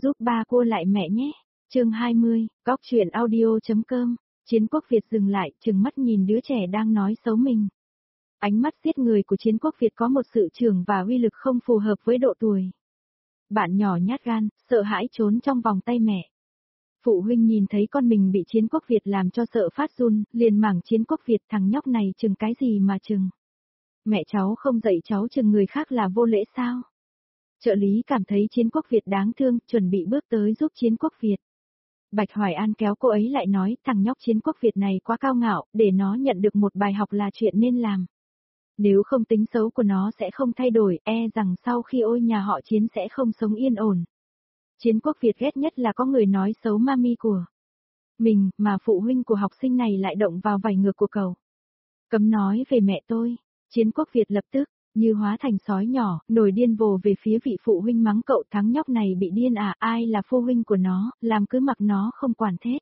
Giúp ba cua lại mẹ nhé. Chương 20, Góc truyện audio.com. Chiến Quốc Việt dừng lại, trừng mắt nhìn đứa trẻ đang nói xấu mình. Ánh mắt giết người của Chiến Quốc Việt có một sự trưởng và uy lực không phù hợp với độ tuổi. Bạn nhỏ nhát gan, sợ hãi trốn trong vòng tay mẹ. Phụ huynh nhìn thấy con mình bị Chiến Quốc Việt làm cho sợ phát run, liền mảng Chiến Quốc Việt, thằng nhóc này chừng cái gì mà chừng. Mẹ cháu không dạy cháu chừng người khác là vô lễ sao? Trợ lý cảm thấy Chiến Quốc Việt đáng thương, chuẩn bị bước tới giúp Chiến Quốc Việt. Bạch Hoài An kéo cô ấy lại nói, thằng nhóc Chiến Quốc Việt này quá cao ngạo, để nó nhận được một bài học là chuyện nên làm. Nếu không tính xấu của nó sẽ không thay đổi, rằng sau khi ôi nhà họ Chiến sẽ không sống yên ổn. Chiến Quốc Việt ghét nhất là có người nói xấu mami của mình, mà phụ huynh của học sinh này lại động vào vảy ngược của cậu. Cấm nói về mẹ tôi. Chiến Quốc Việt lập tức như hóa thành sói nhỏ, nổi điên vồ về phía vị phụ huynh mắng cậu, thằng nhóc này bị điên à, ai là phụ huynh của nó, làm cứ mặc nó không quản thét.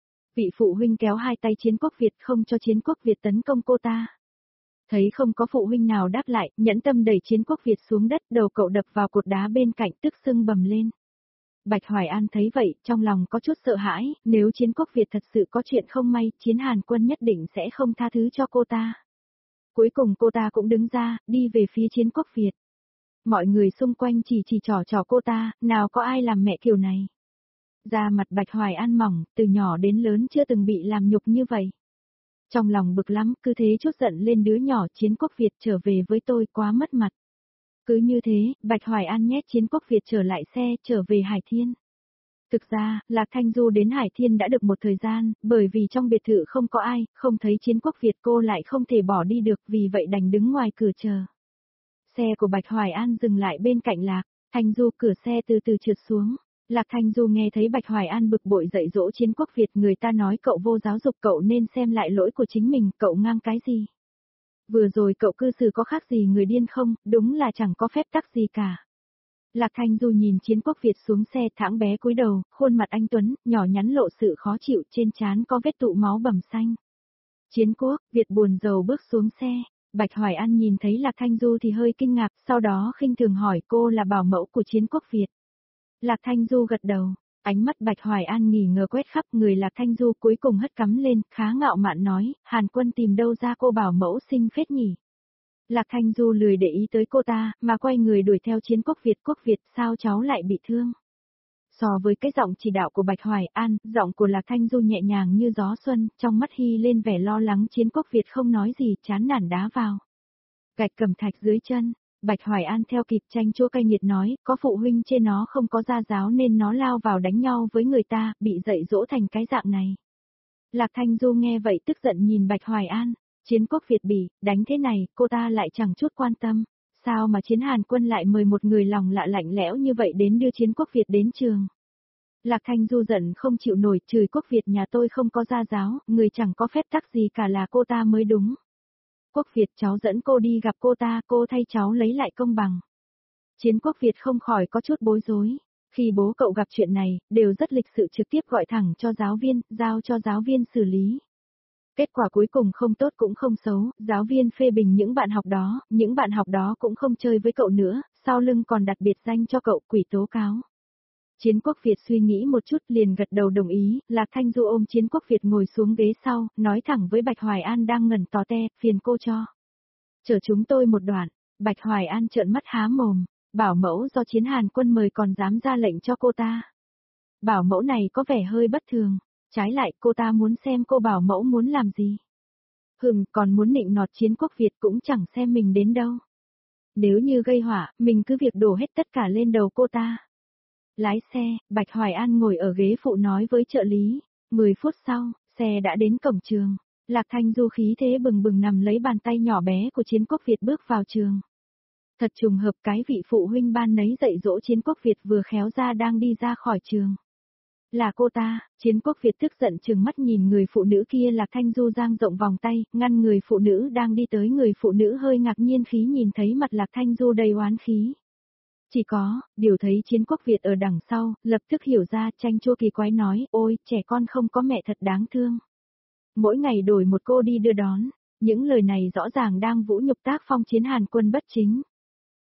Vị phụ huynh kéo hai tay Chiến Quốc Việt không cho Chiến Quốc Việt tấn công cô ta. Thấy không có phụ huynh nào đáp lại, nhẫn tâm đẩy Chiến Quốc Việt xuống đất, đầu cậu đập vào cột đá bên cạnh, tức sưng bầm lên. Bạch Hoài An thấy vậy, trong lòng có chút sợ hãi, nếu Chiến Quốc Việt thật sự có chuyện không may, Chiến Hàn Quân nhất định sẽ không tha thứ cho cô ta. Cuối cùng cô ta cũng đứng ra, đi về phía Chiến Quốc Việt. Mọi người xung quanh chỉ trò cô ta, nào có ai làm mẹ kiểu này. Da mặt Bạch Hoài An mỏng, từ nhỏ đến lớn chưa từng bị làm nhục như vậy. Trong lòng bực lắm, cứ thế chút giận lên đứa nhỏ, Chiến Quốc Việt trở về với tôi quá mất mặt. Cứ như thế, Bạch Hoài An nhét Chiến Quốc Việt trở lại xe, trở về Hải Thiên. Thực ra, Lạc Thanh Du đến Hải Thiên đã được một thời gian, bởi vì trong biệt thự không có ai, không thấy Chiến Quốc Việt cô lại không thể bỏ đi được, vì vậy đành đứng ngoài cửa chờ. Xe của Bạch Hoài An dừng lại bên cạnh Lạc Thanh Du, cửa xe từ từ trượt xuống. Lạc Thanh Du nghe thấy Bạch Hoài An bực bội dạy dỗ Chiến Quốc Việt, người ta nói cậu vô giáo dục, cậu nên xem lại lỗi của chính mình, cậu ngang cái gì? Vừa rồi cậu cư xử có khác gì người điên không, đúng là chẳng có phép tắc gì cả. Lạc Thanh Du nhìn Chiến Quốc Việt xuống xe, thẳng bé cúi đầu, khuôn mặt anh tuấn, nhỏ nhắn lộ sự khó chịu, trên trán có vết tụ máu bầm xanh. Chiến Quốc Việt buồn rầu bước xuống xe, Bạch Hoài An nhìn thấy Lạc Thanh Du thì hơi kinh ngạc, sau đó khinh thường hỏi cô là bảo mẫu của Chiến Quốc Việt. Lạc Thanh Du gật đầu, ánh mắt Bạch Hoài An nghỉ ngờ quét khắp người Lạc Thanh Du, cuối cùng hất cắm lên, khá ngạo mạn nói, Hàn Quân tìm đâu ra cô bảo mẫu xinh phết nhỉ. Lạc Thanh Du lười để ý tới cô ta, mà quay người đuổi theo Chiến Quốc Việt. Quốc Việt, sao cháu lại bị thương? So với cái giọng chỉ đạo của Bạch Hoài An, giọng của Lạc Thanh Du nhẹ nhàng như gió xuân, trong mắt hy lên vẻ lo lắng. Chiến Quốc Việt không nói gì, chán nản đá vào gạch cẩm thạch dưới chân. Bạch Hoài An theo kịp, chanh chua cay nghiệt nói, có phụ huynh chê nó không có gia giáo nên nó lao vào đánh nhau với người ta, bị dạy dỗ thành cái dạng này. Lạc Thanh Du nghe vậy tức giận nhìn Bạch Hoài An. Chiến Quốc Việt bị đánh thế này, cô ta lại chẳng chút quan tâm. Sao mà Chiến Hàn Quân lại mời một người lòng lạ lạnh lẽo như vậy đến đưa Chiến Quốc Việt đến trường? Lạc Thanh Du giận không chịu nổi, chửi Quốc Việt nhà tôi không có gia giáo, người chẳng có phép tắc gì cả là cô ta mới đúng. Quốc Việt, cháu dẫn cô đi gặp cô ta, cô thay cháu lấy lại công bằng. Chiến Quốc Việt không khỏi có chút bối rối. Khi bố cậu gặp chuyện này, đều rất lịch sự trực tiếp gọi thẳng cho giáo viên, giao cho giáo viên xử lý. Kết quả cuối cùng không tốt cũng không xấu, giáo viên phê bình những bạn học đó cũng không chơi với cậu nữa, sau lưng còn đặt biệt danh cho cậu, quỷ tố cáo. Chiến Quốc Việt suy nghĩ một chút liền gật đầu đồng ý, Lạc Thanh Du ôm Chiến Quốc Việt ngồi xuống ghế sau, nói thẳng với Bạch Hoài An đang ngẩn tò te, phiền cô cho chở chúng tôi một đoạn. Bạch Hoài An trợn mắt há mồm, bảo mẫu do Chiến Hàn Quân mời còn dám ra lệnh cho cô ta. Bảo mẫu này có vẻ hơi bất thường. Trái lại, cô ta muốn xem cô bảo mẫu muốn làm gì. Còn muốn nịnh nọt Chiến Quốc Việt cũng chẳng xem mình đến đâu. Nếu như gây họa, mình cứ việc đổ hết tất cả lên đầu cô ta. Lái xe, Bạch Hoài An ngồi ở ghế phụ nói với trợ lý. 10 phút sau, xe đã đến cổng trường. Lạc Thanh Du khí thế bừng bừng nằm lấy bàn tay nhỏ bé của Chiến Quốc Việt bước vào trường. Thật trùng hợp, cái vị phụ huynh ban nấy dạy dỗ Chiến Quốc Việt vừa khéo ra đang đi ra khỏi trường. Là cô ta. Chiến Quốc Việt tức giận trừng mắt nhìn người phụ nữ kia. Lạc Thanh Du dang rộng vòng tay, ngăn người phụ nữ đang đi tới. Người phụ nữ hơi ngạc nhiên khi nhìn thấy mặt Lạc Thanh Du đầy oán khí. Chỉ có, điều thấy Chiến Quốc Việt ở đằng sau, lập tức hiểu ra, chanh chua kỳ quái nói, ôi, trẻ con không có mẹ thật đáng thương. Mỗi ngày đổi một cô đi đưa đón, những lời này rõ ràng đang vũ nhục tác phong Chiến Hàn Quân bất chính.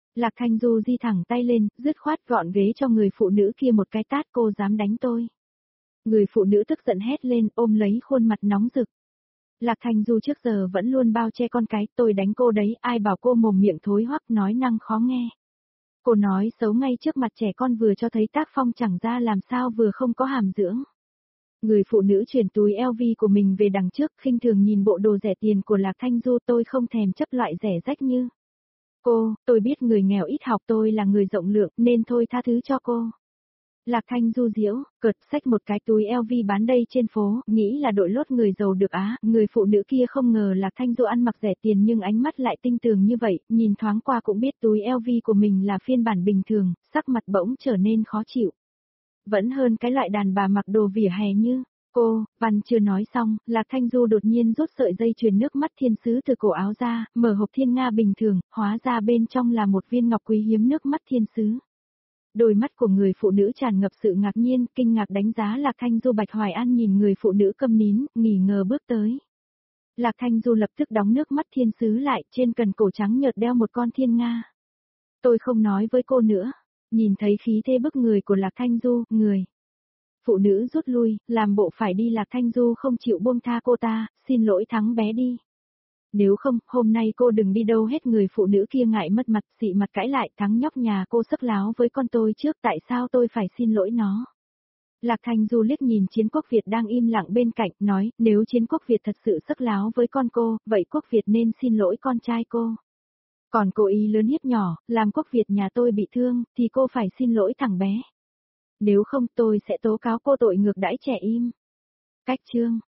Lạc Thanh Du di thẳng tay lên, dứt khoát gọn ghế cho người phụ nữ kia một cái tát, cô dám đánh tôi. Người phụ nữ tức giận hét lên, ôm lấy khuôn mặt nóng rực. Lạc Thanh Du trước giờ vẫn luôn bao che con cái, tôi đánh cô đấy, ai bảo cô mồm miệng thối hoắc nói năng khó nghe. Cô nói xấu ngay trước mặt trẻ con vừa cho thấy tác phong chẳng ra làm sao vừa không có hàm dưỡng. Người phụ nữ chuyển túi LV của mình về đằng trước, khinh thường nhìn bộ đồ rẻ tiền của Lạc Thanh Du, tôi không thèm chấp loại rẻ rách như cô, tôi biết người nghèo ít học, tôi là người rộng lượng nên thôi tha thứ cho cô. Lạc Thanh Du giễu, cợt xách một cái túi LV bán đây trên phố, nghĩ là đội lốt người giàu được á, người phụ nữ kia không ngờ Lạc Thanh Du ăn mặc rẻ tiền nhưng ánh mắt lại tinh tường như vậy, nhìn thoáng qua cũng biết túi LV của mình là phiên bản bình thường, sắc mặt bỗng trở nên khó chịu. Vẫn hơn cái loại đàn bà mặc đồ vỉa hè như cô. Văn chưa nói xong, Lạc Thanh Du đột nhiên rút sợi dây chuyền nước mắt thiên sứ từ cổ áo ra, mở hộp thiên nga bình thường, hóa ra bên trong là một viên ngọc quý hiếm nước mắt thiên sứ. Đôi mắt của người phụ nữ tràn ngập sự ngạc nhiên, kinh ngạc đánh giá Lạc Thanh Du. Bạch Hoài An nhìn người phụ nữ câm nín, nghi ngờ bước tới. Lạc Thanh Du lập tức đóng nước mắt thiên sứ lại, trên cần cổ trắng nhợt đeo một con thiên nga. Tôi không nói với cô nữa. Nhìn thấy khí thế bức người của Lạc Thanh Du, người phụ nữ rút lui, làm bộ phải đi. Lạc Thanh Du không chịu buông tha cô ta, xin lỗi Thắng bé đi. Nếu không, hôm nay cô đừng đi đâu hết. Người phụ nữ kia ngại mất mặt, xị mặt cãi lại, Thắng nhóc nhà cô sắc láo với con tôi trước, tại sao tôi phải xin lỗi nó? Lạc Thanh Du liếc nhìn Chiến Quốc Việt đang im lặng bên cạnh, nói, nếu Chiến Quốc Việt thật sự sắc láo với con cô, vậy Quốc Việt nên xin lỗi con trai cô. Còn cô ý lớn hiếp nhỏ, làm Quốc Việt nhà tôi bị thương, thì cô phải xin lỗi thằng bé. Nếu không tôi sẽ tố cáo cô tội ngược đãi trẻ im. Cách chương